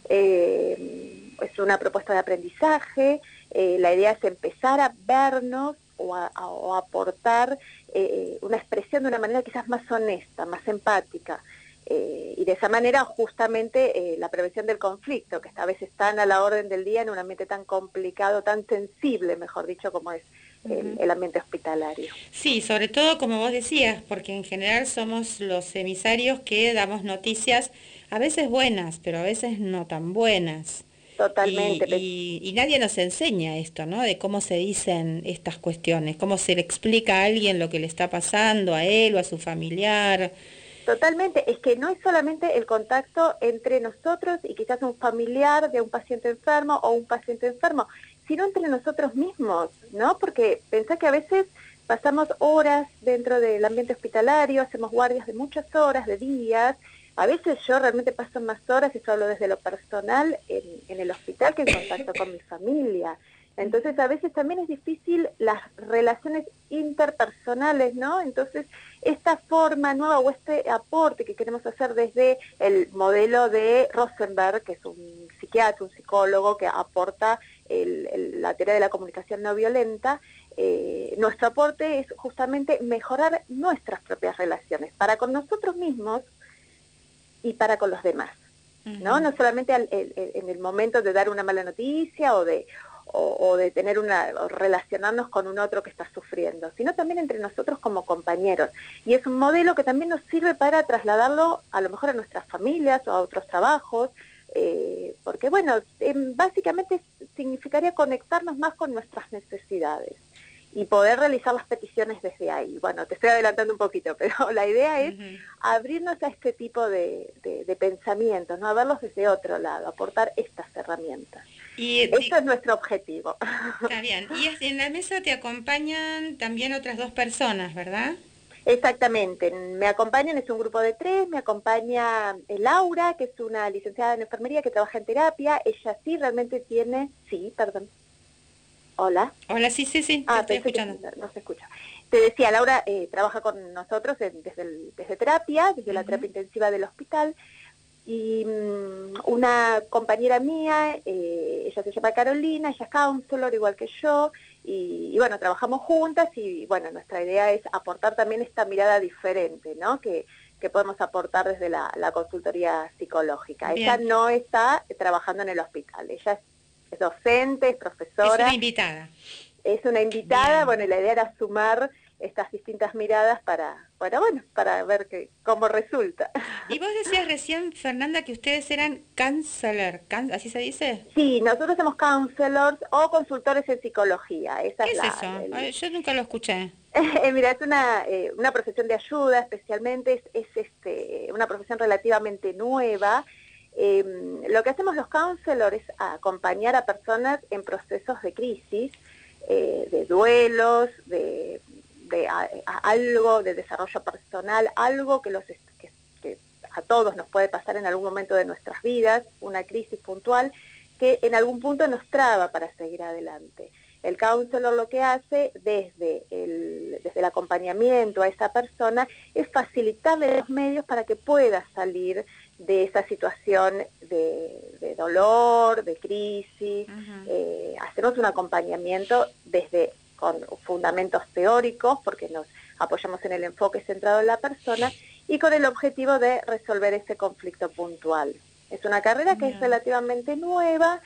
S8: eh, es una propuesta de aprendizaje, eh, la idea es empezar a vernos o a, a, o a aportar eh, una expresión de una manera quizás más honesta, más empática, Eh, y de esa manera justamente eh, la prevención del conflicto, que a veces están a la orden del día en un ambiente tan complicado, tan sensible, mejor dicho, como es el, uh-huh. el ambiente hospitalario.
S4: Sí, sobre todo como vos decías, porque en general somos los emisarios que damos noticias a veces buenas, pero a veces no tan buenas.
S8: Totalmente.
S4: Y, y, y nadie nos enseña esto, ¿no? De cómo se dicen estas cuestiones, cómo se le explica a alguien lo que le está pasando, a él o a su familiar.
S8: Totalmente, es que no es solamente el contacto entre nosotros y quizás un familiar de un paciente enfermo o un paciente enfermo, sino entre nosotros mismos, ¿no? Porque pensá que a veces pasamos horas dentro del ambiente hospitalario, hacemos guardias de muchas horas, de días, a veces yo realmente paso más horas, eso hablo desde lo personal, en, en el hospital que en contacto con mi familia. Entonces a veces también es difícil las relaciones interpersonales, ¿no? Entonces esta forma nueva o este aporte que queremos hacer desde el modelo de Rosenberg, que es un psiquiatra, un psicólogo que aporta el, el, la teoría de la comunicación no violenta, eh, nuestro aporte es justamente mejorar nuestras propias relaciones, para con nosotros mismos y para con los demás, ¿no? Uh-huh. No solamente al, el, el, en el momento de dar una mala noticia o de... O, o de tener una, o relacionarnos con un otro que está sufriendo, sino también entre nosotros como compañeros. Y es un modelo que también nos sirve para trasladarlo a lo mejor a nuestras familias o a otros trabajos, eh, porque bueno, eh, básicamente significaría conectarnos más con nuestras necesidades y poder realizar las peticiones desde ahí. Bueno, te estoy adelantando un poquito, pero la idea es uh-huh. abrirnos a este tipo de, de, de pensamientos, ¿no? A verlos desde otro lado, aportar estas herramientas. Y eso es nuestro objetivo.
S4: Está bien. Y en la mesa te acompañan también otras dos personas, ¿verdad?
S8: Exactamente. Me acompañan, es un grupo de tres, me acompaña Laura, que es una licenciada en enfermería que trabaja en terapia. Ella sí realmente tiene... Sí, perdón. Hola.
S4: Hola, sí, sí, sí, te
S8: ah,
S4: estoy escuchando.
S8: No, no se escucha. Te decía, Laura eh, trabaja con nosotros en, desde, el, desde terapia, desde uh-huh. la terapia intensiva del hospital. y um, una compañera mía, eh, ella se llama Carolina, ella es counselor igual que yo, y, y bueno, trabajamos juntas y bueno, nuestra idea es aportar también esta mirada diferente, ¿no? Que, que podemos aportar desde la, la consultoría psicológica.
S4: Bien.
S8: Ella no está trabajando en el hospital, ella es, es docente, es profesora.
S4: Es una invitada.
S8: Es una invitada,
S4: Bien.
S8: bueno, y la idea era sumar estas distintas miradas para, para bueno, para ver que, cómo resulta.
S4: Y vos decías recién, Fernanda, que ustedes eran counselor, can- ¿así se dice?
S8: Sí, nosotros somos counselors o consultores en psicología. Esa
S4: ¿Qué
S8: es,
S4: es
S8: la,
S4: eso?
S8: el-
S4: Ay, yo nunca lo escuché.
S8: Eh, Mira, es una, eh, una profesión de ayuda, especialmente es, es este, una profesión relativamente nueva. Eh, lo que hacemos los counselors es acompañar a personas en procesos de crisis, eh, de duelos, de, de a, a algo de desarrollo personal, algo que, los, que, que a todos nos puede pasar en algún momento de nuestras vidas, una crisis puntual que en algún punto nos traba para seguir adelante. El counselor lo que hace desde el, desde el acompañamiento a esa persona es facilitarle los medios para que pueda salir de esa situación de, de dolor, de crisis. Uh-huh. eh, hacemos un acompañamiento desde con fundamentos teóricos, porque nos apoyamos en el enfoque centrado en la persona, y con el objetivo de resolver ese conflicto puntual. Es una carrera que yeah. es relativamente nueva.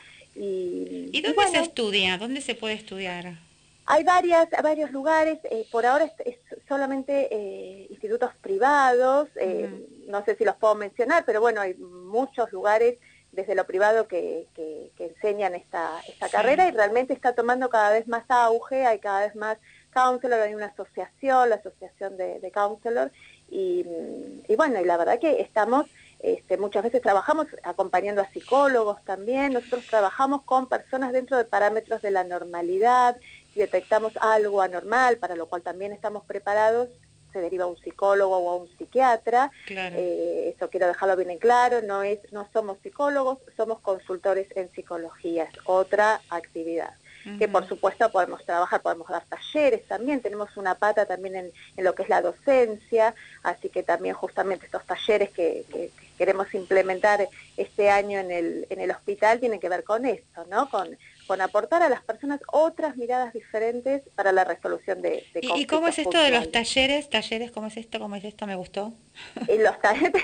S8: ¿Y,
S4: ¿Y dónde y bueno, se estudia? ¿Dónde se puede estudiar?
S8: Hay varias, varios lugares, eh, por ahora es, es solamente eh, institutos privados, eh, uh-huh. no sé si los puedo mencionar, pero bueno, hay muchos lugares desde lo privado que, que, que enseñan esta, esta sí. carrera, y realmente está tomando cada vez más auge, hay cada vez más counselor, hay una asociación, la asociación de, de counselor, y, y bueno, y la verdad que estamos... Este, muchas veces trabajamos acompañando a psicólogos también, nosotros trabajamos con personas dentro de parámetros de la normalidad, si detectamos algo anormal, para lo cual también estamos preparados, se deriva a un psicólogo o a un psiquiatra, claro. eh, eso quiero dejarlo bien en claro, no, es, no somos psicólogos, somos consultores en psicología, es otra actividad. Uh-huh. Que por supuesto podemos trabajar, podemos dar talleres también, tenemos una pata también en, en lo que es la docencia, así que también justamente estos talleres que, que, que queremos implementar este año en el, en el hospital tienen que ver con esto, ¿no? Con, con aportar a las personas otras miradas diferentes para la resolución de, de conflictos.
S4: ¿Y cómo es esto puntuales. De los talleres? ¿Talleres? ¿Cómo es esto? ¿Cómo es esto? Me gustó.
S8: Y los talleres,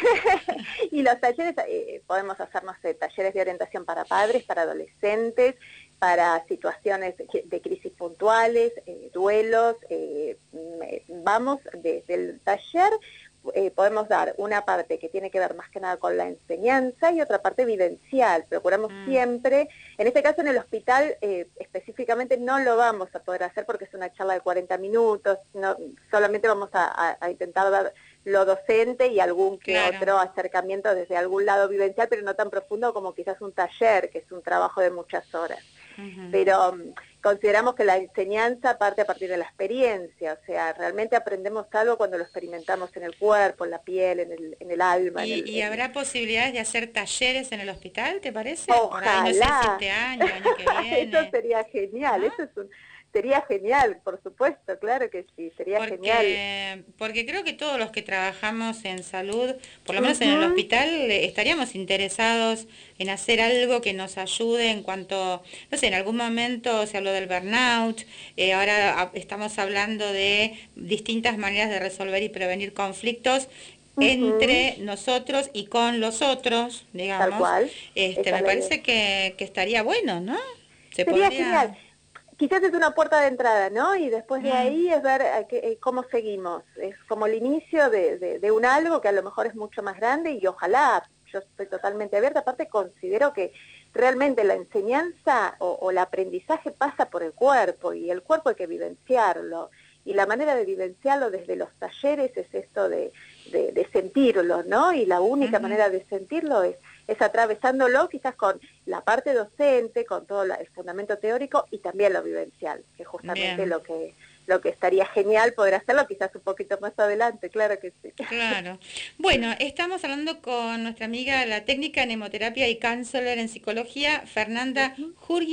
S8: y los talleres eh, podemos hacer, no sé, talleres de orientación para padres, para adolescentes, para situaciones de crisis puntuales, eh, duelos. Eh, vamos desde el taller, eh, podemos dar una parte que tiene que ver más que nada con la enseñanza y otra parte vivencial. Procuramos mm. siempre, en este caso en el hospital eh, específicamente no lo vamos a poder hacer porque es una charla de cuarenta minutos, no, solamente vamos a, a, a intentar dar lo docente y algún que claro. otro acercamiento desde algún lado vivencial, pero no tan profundo como quizás un taller, que es un trabajo de muchas horas. Uh-huh. Pero um, consideramos que la enseñanza parte a partir de la experiencia, o sea, realmente aprendemos algo cuando lo experimentamos en el cuerpo, en la piel, en el, en el alma.
S4: ¿Y,
S8: en el,
S4: ¿y
S8: en
S4: habrá
S8: el...
S4: posibilidades de hacer talleres en el hospital, te parece?
S8: Ojalá.
S4: Por ahí, no sé si este año, año que viene.
S8: Eso sería genial, ¿no? Eso es un... Sería genial, por supuesto, claro que sí, sería
S4: porque,
S8: genial.
S4: Porque creo que todos los que trabajamos en salud, por lo menos uh-huh. en el hospital, estaríamos interesados en hacer algo que nos ayude en cuanto, no sé, en algún momento se habló del burnout, eh, ahora estamos hablando de distintas maneras de resolver y prevenir conflictos uh-huh. entre nosotros y con los otros, digamos.
S8: Tal cual.
S4: Este, me parece que, que estaría bueno, ¿no?
S8: Se sería podría... genial. Quizás es una puerta de entrada, ¿no? Y después de mm. ahí es ver a qué, cómo seguimos. Es como el inicio de, de, de un algo que a lo mejor es mucho más grande y ojalá, yo estoy totalmente abierta. Aparte considero que realmente la enseñanza o, o el aprendizaje pasa por el cuerpo y el cuerpo hay que vivenciarlo. Y la manera de vivenciarlo desde los talleres es esto de, de, de sentirlo, ¿no? Y la única uh-huh. manera de sentirlo es, es atravesándolo quizás con la parte docente, con todo la, el fundamento teórico y también lo vivencial, que es justamente lo que, lo que estaría genial poder hacerlo quizás un poquito más adelante, claro que sí.
S4: Claro. Bueno, estamos hablando con nuestra amiga, la técnica en hemoterapia y counselor en psicología, Fernanda uh-huh. Jurgi,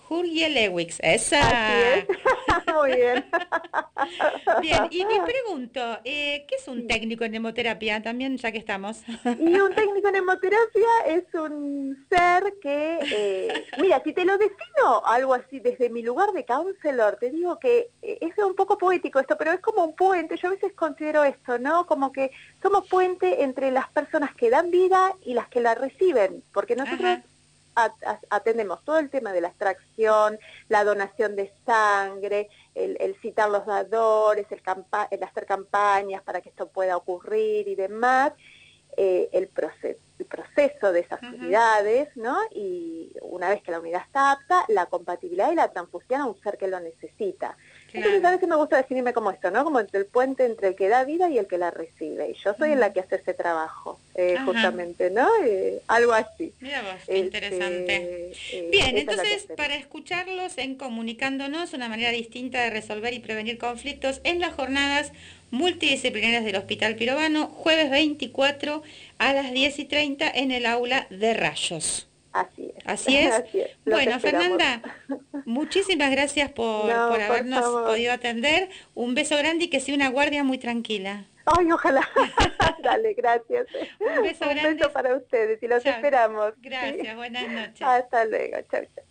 S4: Jorge Lewix, esa.
S8: Así es. Muy bien.
S4: Bien, y me pregunto, eh, ¿qué es un técnico en hemoterapia? También, ya que estamos.
S8: Y un técnico en hemoterapia es un ser que, eh, mira, si te lo defino algo así desde mi lugar de counselor, te digo que eh, es un poco poético esto, pero es como un puente. Yo a veces considero esto, ¿no? Como que somos puente entre las personas que dan vida y las que la reciben, porque nosotros... Ajá. atendemos todo el tema de la extracción, la donación de sangre, el, el citar los dadores, el, campa el hacer campañas para que esto pueda ocurrir y demás, eh, el, proceso, el proceso de esas uh-huh. unidades, ¿no? Y una vez que la unidad está apta, la compatibilidad y la transfusión a un ser que lo necesita. Claro. Entonces a veces me gusta definirme como esto, ¿no? Como entre el puente entre el que da vida y el que la recibe. Y yo soy uh-huh. la que hace ese trabajo, eh, justamente, ¿no? Eh, algo así.
S4: Mira vos, qué este, interesante. Eh, Bien, entonces para escucharlos en Comunicándonos, una manera distinta de resolver y prevenir conflictos en las jornadas multidisciplinarias del Hospital Pirovano, jueves veinticuatro a las diez y treinta en el aula de Rayos.
S8: Así es.
S4: Así es. Así es. Bueno, Fernanda, muchísimas gracias por, no, por habernos por podido atender. Un beso grande y que sea una guardia muy tranquila.
S8: Ay, ojalá. Dale, gracias.
S4: Un beso grande.
S8: Un beso para ustedes y los chau. Esperamos.
S4: Gracias, ¿sí? Buenas noches.
S8: Hasta luego. Chao, chao.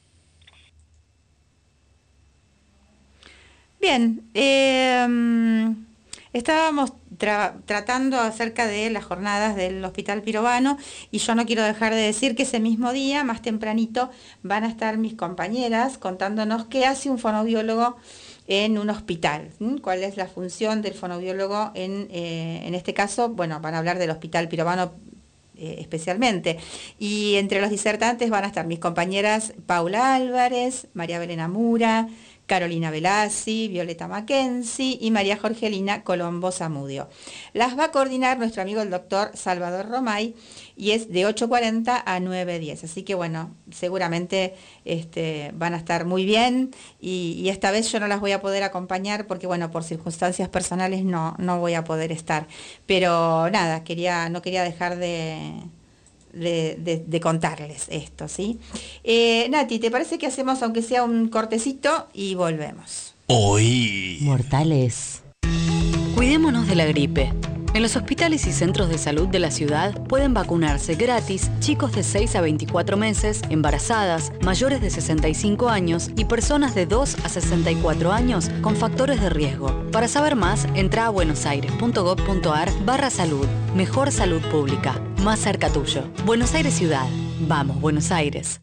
S4: Bien, eh, estábamos tra tratando acerca de las jornadas del Hospital Pirovano y yo no quiero dejar de decir que ese mismo día, más tempranito, van a estar mis compañeras contándonos qué hace un fonoaudiólogo en un hospital, ¿sí? Cuál es la función del fonoaudiólogo en, eh, en este caso. Bueno, van a hablar del Hospital Pirovano eh, especialmente, y entre los disertantes van a estar mis compañeras Paula Álvarez, María Belén Mura, Carolina Velazzi, Violeta Mackenzie y María Jorgelina Colombo Zamudio. Las va a coordinar nuestro amigo el doctor Salvador Romay y es de ocho cuarenta a nueve diez. Así que bueno, seguramente este, van a estar muy bien y, y esta vez yo no las voy a poder acompañar porque bueno, por circunstancias personales no, no voy a poder estar. Pero nada, quería, no quería dejar de... De, de, de contarles esto, ¿sí? Eh, Nati, ¿te parece que hacemos aunque sea un cortecito y volvemos?
S2: Hoy.
S3: Mortales. Cuidémonos de la gripe. En los hospitales y centros de salud de la ciudad pueden vacunarse gratis chicos de seis a veinticuatro meses, embarazadas, mayores de sesenta y cinco años y personas de dos a sesenta y cuatro años con factores de riesgo. Para saber más, entra a buenosaires.gov.ar barra salud. Mejor salud pública. Más cerca tuyo. Buenos Aires Ciudad. Vamos, Buenos Aires.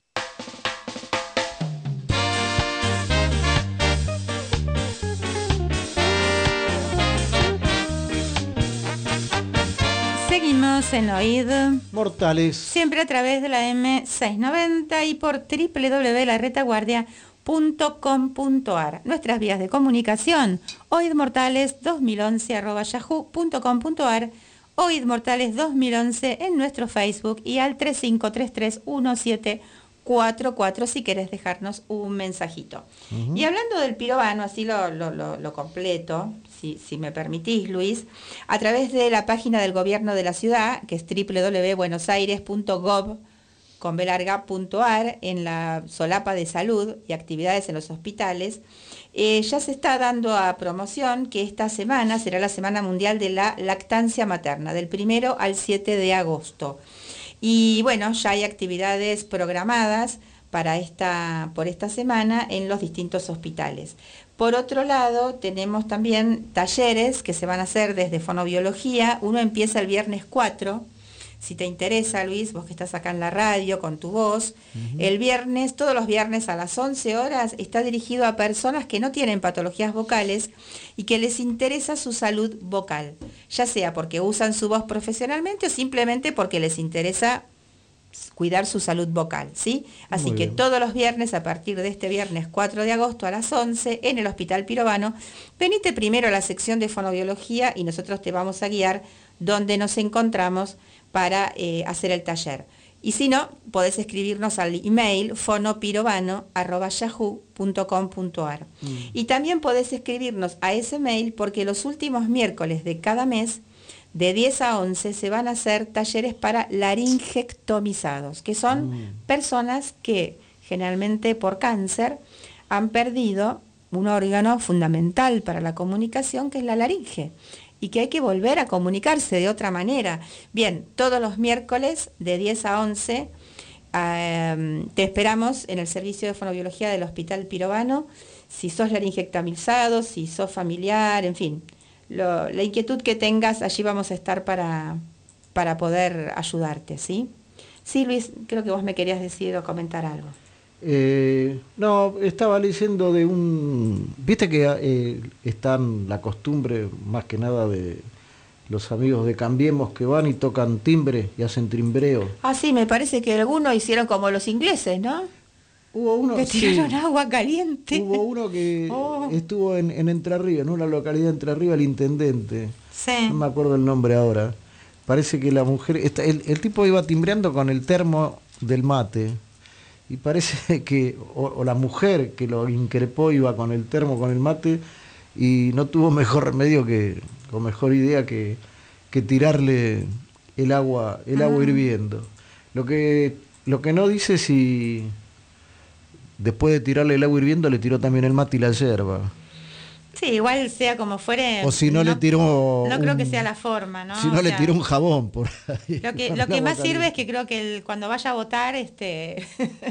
S4: Seguimos en Oíd
S5: Mortales.
S4: Siempre a través de la eme seiscientos noventa y por doble u doble u doble u punto la retaguardia punto com punto ar. Nuestras vías de comunicación, oidmortales dos mil once arroba yahoo punto com punto ar, oidmortales dos mil once en nuestro Facebook y al tres cinco tres tres uno siete cuatro cuatro si querés dejarnos un mensajito. Uh-huh. Y hablando del pirovano, así lo, lo, lo, lo completo, si, si me permitís, Luis, a través de la página del gobierno de la ciudad, que es doble u doble u doble u punto buenosaires punto gov con b larga punto ar, en la solapa de salud y actividades en los hospitales, eh, ya se está dando a promoción que esta semana será la Semana Mundial de la Lactancia Materna, del primero al siete de agosto. Y bueno, ya hay actividades programadas para esta, por esta semana en los distintos hospitales. Por otro lado, tenemos también talleres que se van a hacer desde fonobiología. Uno empieza el viernes cuatro. Si te interesa, Luis, vos que estás acá en la radio con tu voz, uh-huh. el viernes, todos los viernes a las once horas, está dirigido a personas que no tienen patologías vocales y que les interesa su salud vocal, ya sea porque usan su voz profesionalmente o simplemente porque les interesa cuidar su salud vocal, ¿sí? Así Muy que bien. Todos los viernes, a partir de este viernes cuatro de agosto a las once, en el Hospital Pirovano, venite primero a la sección de fonobiología y nosotros te vamos a guiar donde nos encontramos para eh, hacer el taller. Y si no, podés escribirnos al email fonopirovano arroba yahoo punto com punto ar. Mm. Y también podés escribirnos a ese mail porque los últimos miércoles de cada mes, de diez a once, se van a hacer talleres para laringectomizados, que son mm. personas que generalmente por cáncer, han perdido un órgano fundamental para la comunicación, que es la laringe, y que hay que volver a comunicarse de otra manera. Bien, todos los miércoles de diez a once eh, te esperamos en el servicio de fonobiología del Hospital Pirovano, si sos laringectomizado, si sos familiar, en fin, lo, la inquietud que tengas, allí vamos a estar para, para poder ayudarte, ¿sí? Sí, Luis, creo que vos me querías decir o comentar algo.
S5: Eh, no, estaba leyendo de un... Viste que eh, están la costumbre, más que nada, de los amigos de Cambiemos que van y tocan timbre y hacen timbreo.
S4: Ah, sí, me parece que algunos hicieron como los ingleses, ¿no?
S5: Hubo uno
S4: que tiraron
S5: sí,
S4: agua caliente.
S5: Hubo uno que
S4: oh.
S5: estuvo en, en Entre Ríos, en una localidad de Entre Ríos, el intendente.
S4: Sí.
S5: No me acuerdo el nombre ahora. Parece que la mujer... Está, el, el tipo iba timbreando con el termo del mate. Y parece que, o, o la mujer que lo increpó iba con el termo, con el mate, y no tuvo mejor remedio que, o mejor idea que, que tirarle el agua, el agua ah. hirviendo. Lo que, lo que no dice si después de tirarle el agua hirviendo le tiró también el mate y la yerba.
S4: Sí, igual sea como fuere.
S5: O si no, no le tiró.
S4: No un, creo que sea la forma, ¿no?
S5: Si no
S4: o
S5: le
S4: sea,
S5: tiró un jabón por ahí.
S4: Lo que, lo que más sirve es que creo que el, cuando vaya a votar, este,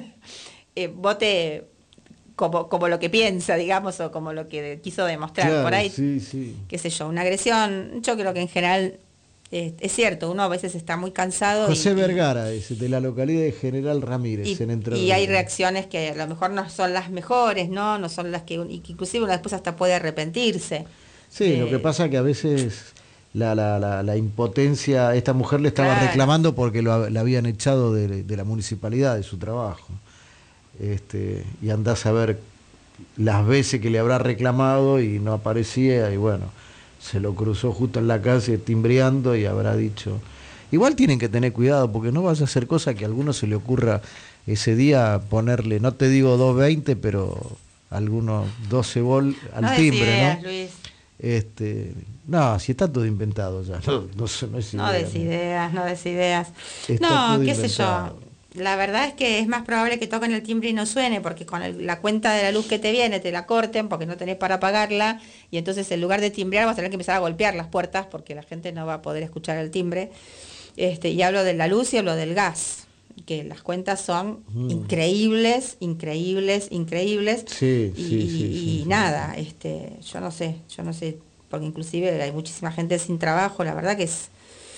S4: eh, vote como, como lo que piensa, digamos, o como lo que quiso demostrar.
S5: Claro,
S4: por ahí,
S5: sí, sí.
S4: Qué sé yo, una agresión. Yo creo que en general eh, es cierto, uno a veces está muy cansado.
S5: José
S4: y,
S5: Vergara, ese, de la localidad de General Ramírez,
S4: y,
S5: en Entre
S4: Y
S5: Ríos.
S4: hay reacciones que a lo mejor no son las mejores, ¿no? No son las que, y que inclusive uno después hasta puede arrepentirse.
S5: Sí, eh, lo que pasa es que a veces la, la, la, la impotencia, esta mujer le estaba claro. reclamando porque lo, la habían echado de, de la municipalidad, de su trabajo. Este, y andás a ver las veces que le habrá reclamado y no aparecía, y bueno, se lo cruzó justo en la calle timbreando y habrá dicho... Igual tienen que tener cuidado porque no vaya a hacer cosa que a alguno se le ocurra ese día ponerle, no te digo dos veinte, pero algunos doce vol al
S4: no
S5: timbre,
S4: ideas,
S5: ¿no?
S4: Luis.
S5: Este, no, si está todo inventado ya. No, no, no es idea,
S4: no des ideas, no des ideas.
S5: Está
S4: no, qué
S5: inventado.
S4: sé yo. La verdad es que es más probable que toquen el timbre y no suene, porque con el, la cuenta de la luz que te viene te la corten porque no tenés para pagarla, y entonces en lugar de timbrear vas a tener que empezar a golpear las puertas porque la gente no va a poder escuchar el timbre. Este, y hablo de la luz y hablo del gas, que las cuentas son mm. increíbles, increíbles, increíbles.
S5: Sí,
S4: y,
S5: sí, sí,
S4: y
S5: sí,
S4: nada,
S5: sí.
S4: este, yo no sé, yo no sé, porque inclusive hay muchísima gente sin trabajo, la verdad que es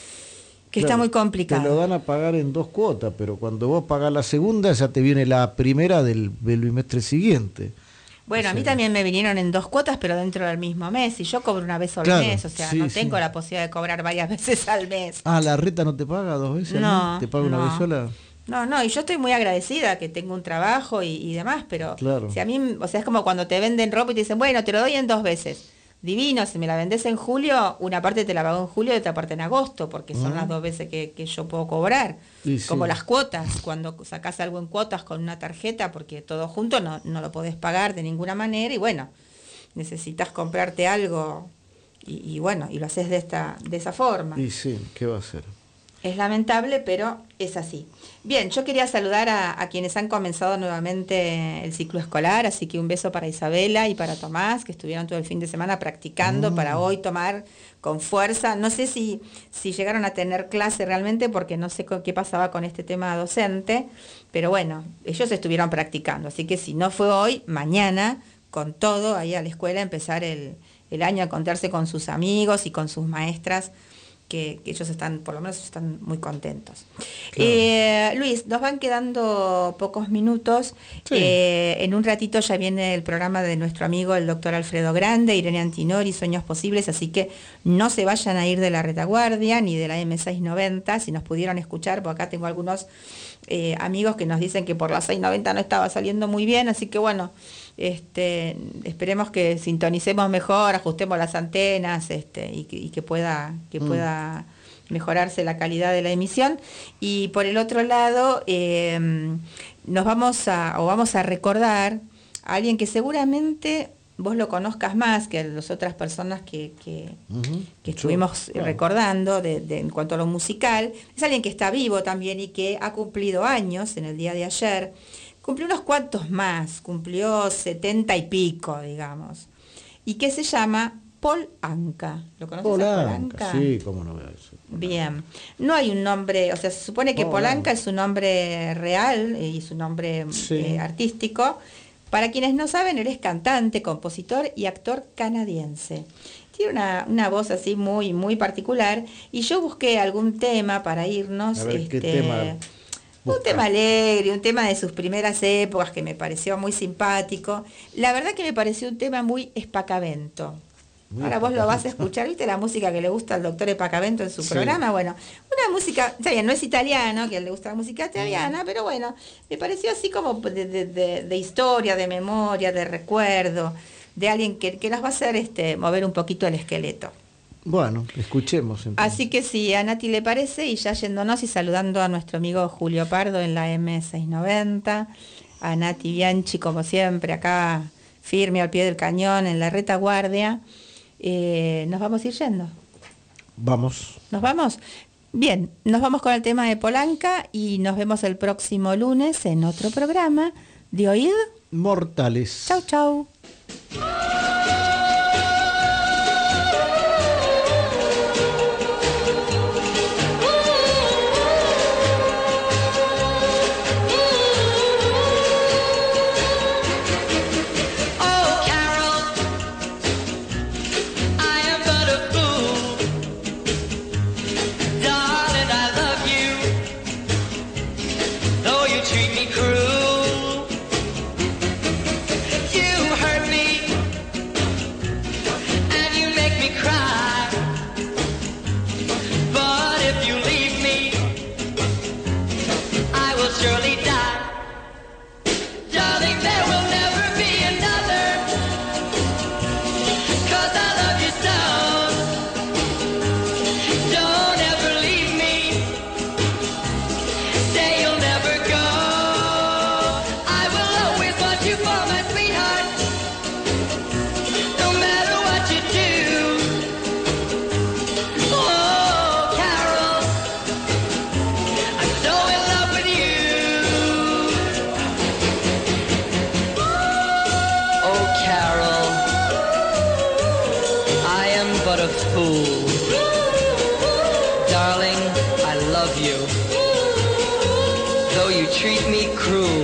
S4: que claro, está muy complicado.
S5: Te lo dan a pagar en dos cuotas, pero cuando vos pagás la segunda ya te viene la primera del, del bimestre siguiente.
S4: Bueno, o sea, a mí también me vinieron en dos cuotas, pero dentro del mismo mes, y yo cobro una vez al
S5: claro,
S4: mes, o sea,
S5: sí,
S4: no
S5: sí.
S4: tengo la posibilidad de cobrar varias veces al mes.
S5: Ah, ¿la reta no te paga dos veces?
S4: No,
S5: ¿no? ¿Te paga
S4: no.
S5: una vez sola?
S4: No, no, y yo estoy muy agradecida que tengo un trabajo y, y demás, pero
S5: claro.
S4: si a mí, o sea, es como cuando te venden ropa y te dicen, bueno, te lo doy en dos veces. Divino, si me la vendés en julio, una parte te la pago en julio y otra parte en agosto, porque son uh-huh. las dos veces que, que yo puedo cobrar.
S5: Sí,
S4: como
S5: sí.
S4: las cuotas, cuando sacás algo en cuotas con una tarjeta, porque todo junto no, no lo podés pagar de ninguna manera, y bueno, necesitas comprarte algo, y, y bueno, y lo haces de esta, de esa forma.
S5: Y sí, ¿qué va a hacer?
S4: Es lamentable, pero es así. Bien, yo quería saludar a, a quienes han comenzado nuevamente el ciclo escolar, así que un beso para Isabela y para Tomás, que estuvieron todo el fin de semana practicando mm. para hoy tomar con fuerza. No sé si, si llegaron a tener clase realmente, porque no sé qué pasaba con este tema docente, pero bueno, ellos estuvieron practicando, así que si no fue hoy, mañana, con todo, ahí a la escuela, empezar el, el año a encontrarse con sus amigos y con sus maestras, Que, que ellos están, por lo menos están muy contentos. Claro. Eh, Luis, nos van quedando pocos minutos. Sí. Eh, en un ratito ya viene el programa de nuestro amigo el doctor Alfredo Grande, Irene Antinori, Sueños Posibles, así que no se vayan a ir de la retaguardia ni de la eme seiscientos noventa, si nos pudieron escuchar, porque acá tengo algunos eh, amigos que nos dicen que por la seiscientos noventa no estaba saliendo muy bien, así que bueno, Este, esperemos que sintonicemos mejor, ajustemos las antenas, este, y, que, y que pueda que mm. pueda mejorarse la calidad de la emisión. Y por el otro lado, eh, nos vamos a o vamos a recordar a alguien que seguramente vos lo conozcas más que las otras personas que, que, uh-huh. que estuvimos Yo, claro. recordando de, de, en cuanto a lo musical. Es alguien que está vivo también y que ha cumplido años en el día de ayer, cumplió unos cuantos más, cumplió setenta y pico, digamos, y que se llama Paul Anka. ¿Lo conoces?
S5: Paul
S4: a Paul
S5: Anka,
S4: Anka?
S5: sí, cómo no veo eso.
S4: Bien, no hay un nombre, o sea, se supone que
S5: Paul
S4: Paul Anka
S5: Anka.
S4: es su nombre real y su nombre
S5: Sí.
S4: eh, artístico. Para quienes no saben, él es cantante, compositor y actor canadiense. Tiene una, una voz así muy, muy particular y yo busqué algún tema para irnos.
S5: A ver, ¿qué
S4: este,
S5: tema
S4: un
S5: buscas?
S4: tema alegre, un tema de sus primeras épocas que me pareció muy simpático. La verdad que me pareció un tema muy espacavento.
S5: Muy
S4: Ahora vos lo vas a
S5: espacavento.
S4: escuchar, ¿viste la música que le gusta al doctor Espacavento en su
S5: Sí.
S4: programa? Bueno, una música, está bien, no es italiano, que a él le gusta la música italiana, pero bueno, me pareció así como de, de- de- de historia, de memoria, de recuerdo, de alguien que, que nos va a hacer este, mover un poquito el esqueleto.
S5: Bueno, escuchemos entonces.
S4: Así que si a Nati le parece, y ya yéndonos y saludando a nuestro amigo Julio Pardo en la M seiscientos noventa, a Nati Bianchi como siempre acá firme al pie del cañón en la retaguardia, eh, nos vamos a ir yendo.
S5: Vamos.
S4: ¿Nos vamos? Bien, nos vamos con el tema de Paul Anka y nos vemos el próximo lunes en otro programa de Oíd
S5: Mortales.
S4: Chau, chau.
S1: Oh, Carol, I am but a fool. Darling, I love you, though you treat me cruel. You hurt me, and you make me cry. But if you leave me, I will surely die. Darling, there will never be another, 'cause I love you so. Don't ever leave me, say you'll never go. I will always want you for my sweetheart, no matter what you do. Oh, Carol, I'm so in love with you. Oh, Carol, I am but a fool. Darling, I love you, though you treat me cruel.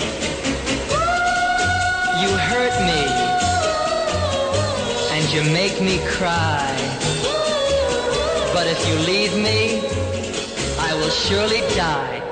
S1: You hurt me, and you make me cry. But if you leave me, I will surely die.